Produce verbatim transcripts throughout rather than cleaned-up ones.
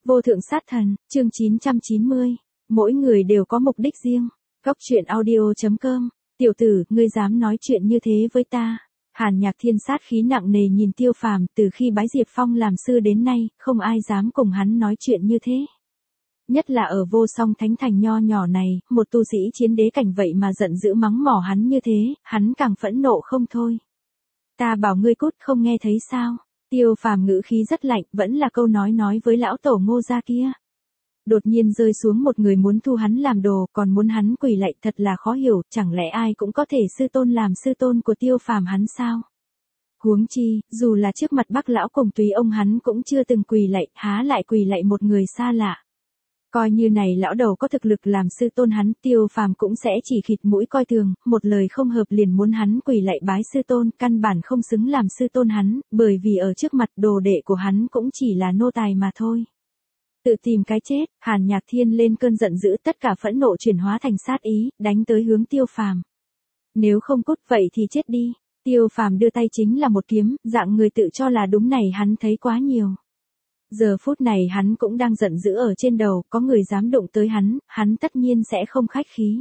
Vô thượng sát thần, chương chín trăm chín mươi. Mỗi người đều có mục đích riêng. Góc truyện audio chấm com. Tiểu tử, ngươi dám nói chuyện như thế với ta? Hàn Nhạc Thiên sát khí nặng nề nhìn Tiêu Phàm, từ khi bái Diệp Phong làm sư đến nay, không ai dám cùng hắn nói chuyện như thế. Nhất là ở Vô Song Thánh Thành nho nhỏ này, một tu sĩ chiến đế cảnh vậy mà giận dữ mắng mỏ hắn như thế, hắn càng phẫn nộ không thôi. Ta bảo ngươi cút, không nghe thấy sao? Tiêu Phàm ngữ khí rất lạnh, vẫn là câu nói nói với lão tổ Ngô gia kia. Đột nhiên rơi xuống một người muốn thu hắn làm đồ, còn muốn hắn quỳ lạy, thật là khó hiểu, chẳng lẽ ai cũng có thể sư tôn làm sư tôn của Tiêu Phàm hắn sao? Huống chi, dù là trước mặt Bắc lão cùng tùy ông hắn cũng chưa từng quỳ lạy, há lại quỳ lạy một người xa lạ. Coi như này lão đầu có thực lực làm sư tôn hắn, Tiêu Phàm cũng sẽ chỉ khịt mũi coi thường, một lời không hợp liền muốn hắn quỳ lạy bái sư tôn, căn bản không xứng làm sư tôn hắn, bởi vì ở trước mặt đồ đệ của hắn cũng chỉ là nô tài mà thôi. Tự tìm cái chết, Hàn Nhạc Thiên lên cơn giận dữ, tất cả phẫn nộ chuyển hóa thành sát ý, đánh tới hướng Tiêu Phàm. Nếu không cút vậy thì chết đi. Tiêu Phàm đưa tay chính là một kiếm, dạng người tự cho là đúng này hắn thấy quá nhiều. Giờ phút này hắn cũng đang giận dữ ở trên đầu, có người dám đụng tới hắn, hắn tất nhiên sẽ không khách khí.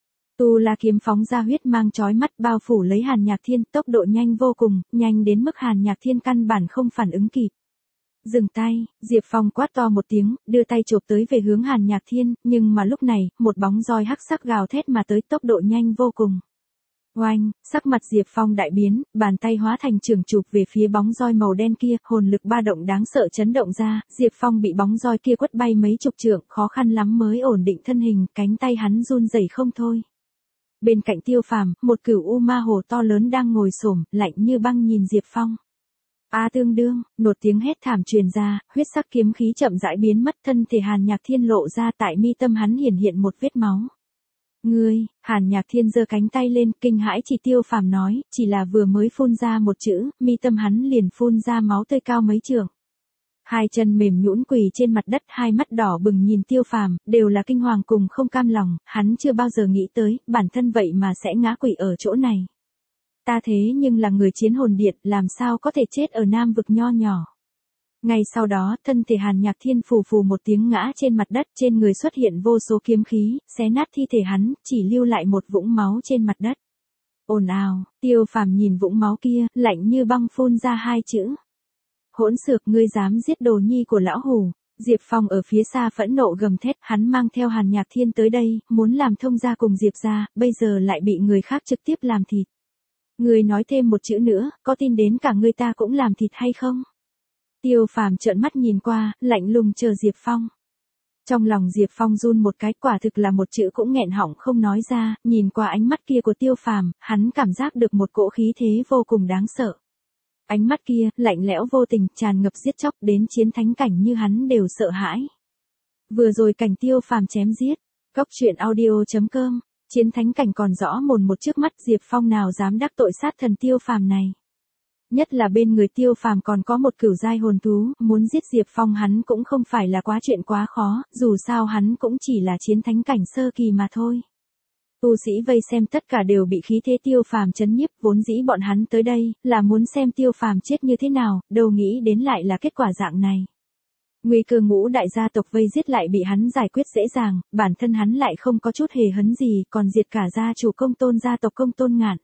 Tu La kiếm phóng ra huyết mang chói mắt bao phủ lấy Hàn Nhạc Thiên, tốc độ nhanh vô cùng, nhanh đến mức Hàn Nhạc Thiên căn bản không phản ứng kịp. Dừng tay, Diệp Phong quát to một tiếng, đưa tay chộp tới về hướng Hàn Nhạc Thiên, nhưng mà lúc này, một bóng roi hắc sắc gào thét mà tới, tốc độ nhanh vô cùng. Oanh, sắc mặt Diệp Phong đại biến, bàn tay hóa thành trường chụp về phía bóng roi màu đen kia, hồn lực ba động đáng sợ chấn động ra, Diệp Phong bị bóng roi kia quất bay mấy chục trượng, khó khăn lắm mới ổn định thân hình, cánh tay hắn run rẩy không thôi. Bên cạnh Tiêu Phàm, một cửu u ma hồ to lớn đang ngồi xổm, lạnh như băng nhìn Diệp Phong. A tương đương, một tiếng hét thảm truyền ra, huyết sắc kiếm khí chậm rãi biến mất, thân thể Hàn Nhạc Thiên lộ ra, tại mi tâm hắn hiển hiện một vết máu. Ngươi, Hàn Nhạc Thiên giơ cánh tay lên, kinh hãi chỉ Tiêu Phàm nói, chỉ là vừa mới phun ra một chữ, mi tâm hắn liền phun ra máu tươi cao mấy trượng. Hai chân mềm nhũn quỳ trên mặt đất, hai mắt đỏ bừng nhìn Tiêu Phàm, đều là kinh hoàng cùng không cam lòng, hắn chưa bao giờ nghĩ tới, bản thân vậy mà sẽ ngã quỵ ở chỗ này. Ta thế nhưng là người chiến hồn điện, làm sao có thể chết ở Nam vực nho nhỏ. Ngay sau đó, thân thể Hàn Nhạc Thiên phù phù một tiếng ngã trên mặt đất, trên người xuất hiện vô số kiếm khí, xé nát thi thể hắn, chỉ lưu lại một vũng máu trên mặt đất. Ồn ào, Tiêu Phàm nhìn vũng máu kia, lạnh như băng phun ra hai chữ. Hỗn xược, ngươi dám giết đồ nhi của lão hủ. Diệp Phong ở phía xa phẫn nộ gầm thét, hắn mang theo Hàn Nhạc Thiên tới đây, muốn làm thông gia cùng Diệp gia, bây giờ lại bị người khác trực tiếp làm thịt. Ngươi nói thêm một chữ nữa, có tin đến cả ngươi ta cũng làm thịt hay không? Tiêu Phàm trợn mắt nhìn qua, lạnh lùng chờ Diệp Phong. Trong lòng Diệp Phong run một cái, quả thực là một chữ cũng nghẹn họng không nói ra, nhìn qua ánh mắt kia của Tiêu Phàm, hắn cảm giác được một cỗ khí thế vô cùng đáng sợ. Ánh mắt kia, lạnh lẽo vô tình, tràn ngập giết chóc, đến chiến thánh cảnh như hắn đều sợ hãi. Vừa rồi cảnh Tiêu Phàm chém giết, góc truyện audio chấm com, chiến thánh cảnh còn rõ mồn một trước mắt, Diệp Phong nào dám đắc tội sát thần Tiêu Phàm này. Nhất là bên người Tiêu Phàm còn có một cửu giai hồn thú, muốn giết Diệp Phong hắn cũng không phải là quá chuyện quá khó, dù sao hắn cũng chỉ là chiến thánh cảnh sơ kỳ mà thôi. Tu sĩ vây xem tất cả đều bị khí thế Tiêu Phàm chấn nhiếp, vốn dĩ bọn hắn tới đây là muốn xem Tiêu Phàm chết như thế nào, đâu nghĩ đến lại là kết quả dạng này. Nguy cơ ngũ đại gia tộc vây giết lại bị hắn giải quyết dễ dàng, bản thân hắn lại không có chút hề hấn gì, còn diệt cả gia chủ Công Tôn gia tộc Công Tôn Ngạn.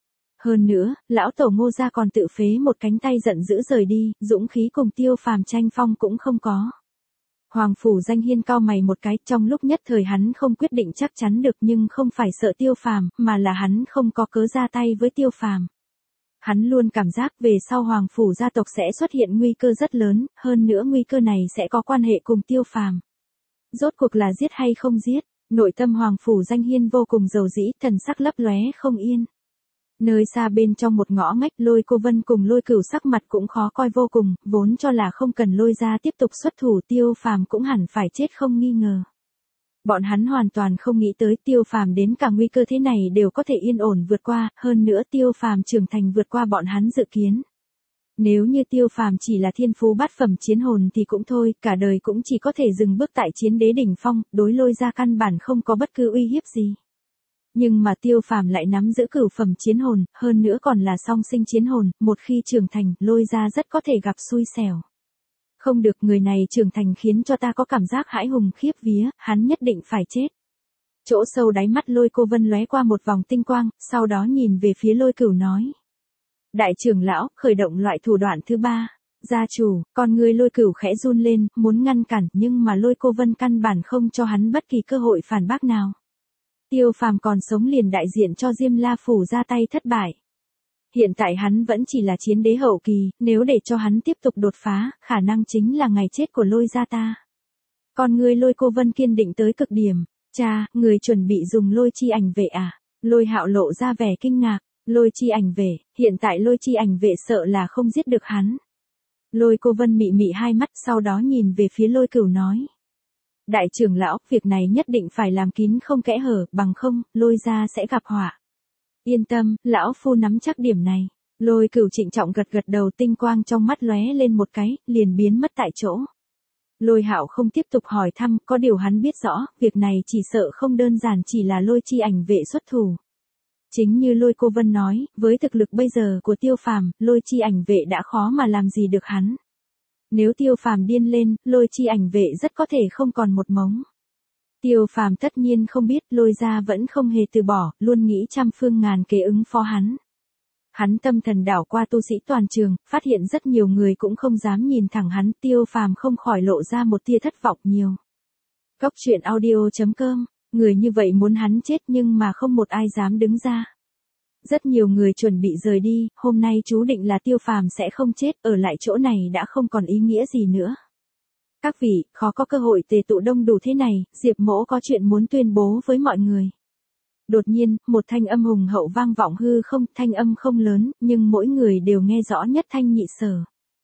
Hơn nữa, lão tổ Ngô gia còn tự phế một cánh tay giận dữ rời đi, dũng khí cùng Tiêu Phàm tranh phong cũng không có. Hoàng phủ Danh Hiên cau mày một cái, trong lúc nhất thời hắn không quyết định chắc chắn được, nhưng không phải sợ Tiêu Phàm, mà là hắn không có cớ ra tay với Tiêu Phàm. Hắn luôn cảm giác về sau Hoàng phủ gia tộc sẽ xuất hiện nguy cơ rất lớn, hơn nữa nguy cơ này sẽ có quan hệ cùng Tiêu Phàm. Rốt cuộc là giết hay không giết, nội tâm Hoàng phủ Danh Hiên vô cùng dầu dĩ, thần sắc lấp lóe không yên. Nơi xa bên trong một ngõ ngách, Lôi Cô Vân cùng Lôi Cửu sắc mặt cũng khó coi vô cùng, vốn cho là không cần Lôi ra tiếp tục xuất thủ, Tiêu Phàm cũng hẳn phải chết không nghi ngờ. Bọn hắn hoàn toàn không nghĩ tới Tiêu Phàm đến cả nguy cơ thế này đều có thể yên ổn vượt qua, hơn nữa Tiêu Phàm trưởng thành vượt qua bọn hắn dự kiến. Nếu như Tiêu Phàm chỉ là thiên phú bát phẩm chiến hồn thì cũng thôi, cả đời cũng chỉ có thể dừng bước tại chiến đế đỉnh phong, đối Lôi ra căn bản không có bất cứ uy hiếp gì. Nhưng mà Tiêu Phàm lại nắm giữ cửu phẩm chiến hồn, hơn nữa còn là song sinh chiến hồn, một khi trưởng thành, Lôi ra rất có thể gặp xui xẻo. Không được, người này trưởng thành khiến cho ta có cảm giác hãi hùng khiếp vía, hắn nhất định phải chết. Chỗ sâu đáy mắt Lôi Cô Vân lóe qua một vòng tinh quang, sau đó nhìn về phía Lôi Cửu nói. Đại trưởng lão, khởi động loại thủ đoạn thứ ba. Gia chủ, con người Lôi Cửu khẽ run lên, muốn ngăn cản, nhưng mà Lôi Cô Vân căn bản không cho hắn bất kỳ cơ hội phản bác nào. Tiêu Phàm còn sống liền đại diện cho Diêm La Phủ ra tay thất bại. Hiện tại hắn vẫn chỉ là chiến đế hậu kỳ, nếu để cho hắn tiếp tục đột phá, khả năng chính là ngày chết của Lôi gia ta. Con người Lôi Cô Vân kiên định tới cực điểm. Cha, người chuẩn bị dùng Lôi chi ảnh vệ à? Lôi Hạo lộ ra vẻ kinh ngạc. Lôi chi ảnh vệ, hiện tại Lôi chi ảnh vệ sợ là không giết được hắn. Lôi Cô Vân mị mị hai mắt, sau đó nhìn về phía Lôi Cửu nói. Đại trưởng lão, việc này nhất định phải làm kín không kẽ hở, bằng không, Lôi gia sẽ gặp họa. Yên tâm, lão phu nắm chắc điểm này. Lôi Cửu trịnh trọng gật gật đầu, tinh quang trong mắt lóe lên một cái, liền biến mất tại chỗ. Lôi Hạo không tiếp tục hỏi thăm, có điều hắn biết rõ, việc này chỉ sợ không đơn giản chỉ là Lôi chi ảnh vệ xuất thủ. Chính như Lôi Cô Vân nói, với thực lực bây giờ của Tiêu Phàm, Lôi chi ảnh vệ đã khó mà làm gì được hắn. Nếu Tiêu Phàm điên lên, Lôi chi ảnh vệ rất có thể không còn một mống. Tiêu Phàm tất nhiên không biết, Lôi gia vẫn không hề từ bỏ, luôn nghĩ trăm phương ngàn kế ứng phó hắn. Hắn tâm thần đảo qua tu sĩ toàn trường, phát hiện rất nhiều người cũng không dám nhìn thẳng hắn, Tiêu Phàm không khỏi lộ ra một tia thất vọng nhiều. Cốc truyện audio chấm com, người như vậy muốn hắn chết nhưng mà không một ai dám đứng ra. Rất nhiều người chuẩn bị rời đi, hôm nay chú định là Tiêu Phàm sẽ không chết, ở lại chỗ này đã không còn ý nghĩa gì nữa. Các vị, khó có cơ hội tề tụ đông đủ thế này, Diệp Mỗ có chuyện muốn tuyên bố với mọi người. Đột nhiên, một thanh âm hùng hậu vang vọng hư không, thanh âm không lớn, nhưng mỗi người đều nghe rõ nhất thanh nhị sở.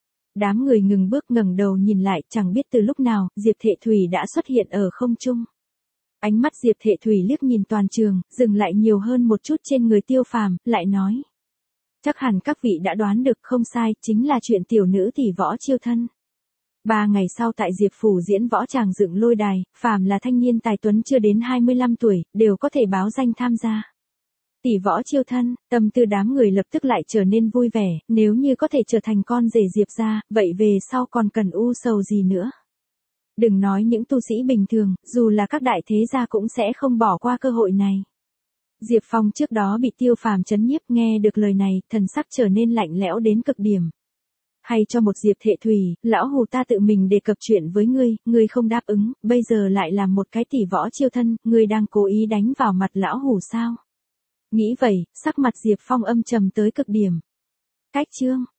Đám người ngừng bước ngẩng đầu nhìn lại, chẳng biết từ lúc nào, Diệp Thệ Thủy đã xuất hiện ở không trung. Ánh mắt Diệp Thệ Thủy liếc nhìn toàn trường, dừng lại nhiều hơn một chút trên người Tiêu Phàm, lại nói. Chắc hẳn các vị đã đoán được, không sai, chính là chuyện tiểu nữ tỷ Võ Chiêu thân. Ba ngày sau tại Diệp Phủ diễn võ tràng dựng lôi đài, phàm là thanh niên tài tuấn chưa đến hai mươi lăm tuổi, đều có thể báo danh tham gia. Tỷ Võ Chiêu thân, tâm tư đám người lập tức lại trở nên vui vẻ, nếu như có thể trở thành con rể Diệp gia, vậy về sau còn cần u sầu gì nữa. Đừng nói những tu sĩ bình thường, dù là các đại thế gia cũng sẽ không bỏ qua cơ hội này. Diệp Phong trước đó bị Tiêu Phàm chấn nhiếp, nghe được lời này, thần sắc trở nên lạnh lẽo đến cực điểm. Hay cho một Diệp Thệ Thủy, lão hù ta tự mình đề cập chuyện với ngươi, ngươi không đáp ứng, bây giờ lại làm một cái tỷ Võ Chiêu thân, ngươi đang cố ý đánh vào mặt lão hù sao? Nghĩ vậy, sắc mặt Diệp Phong âm trầm tới cực điểm. Cách chương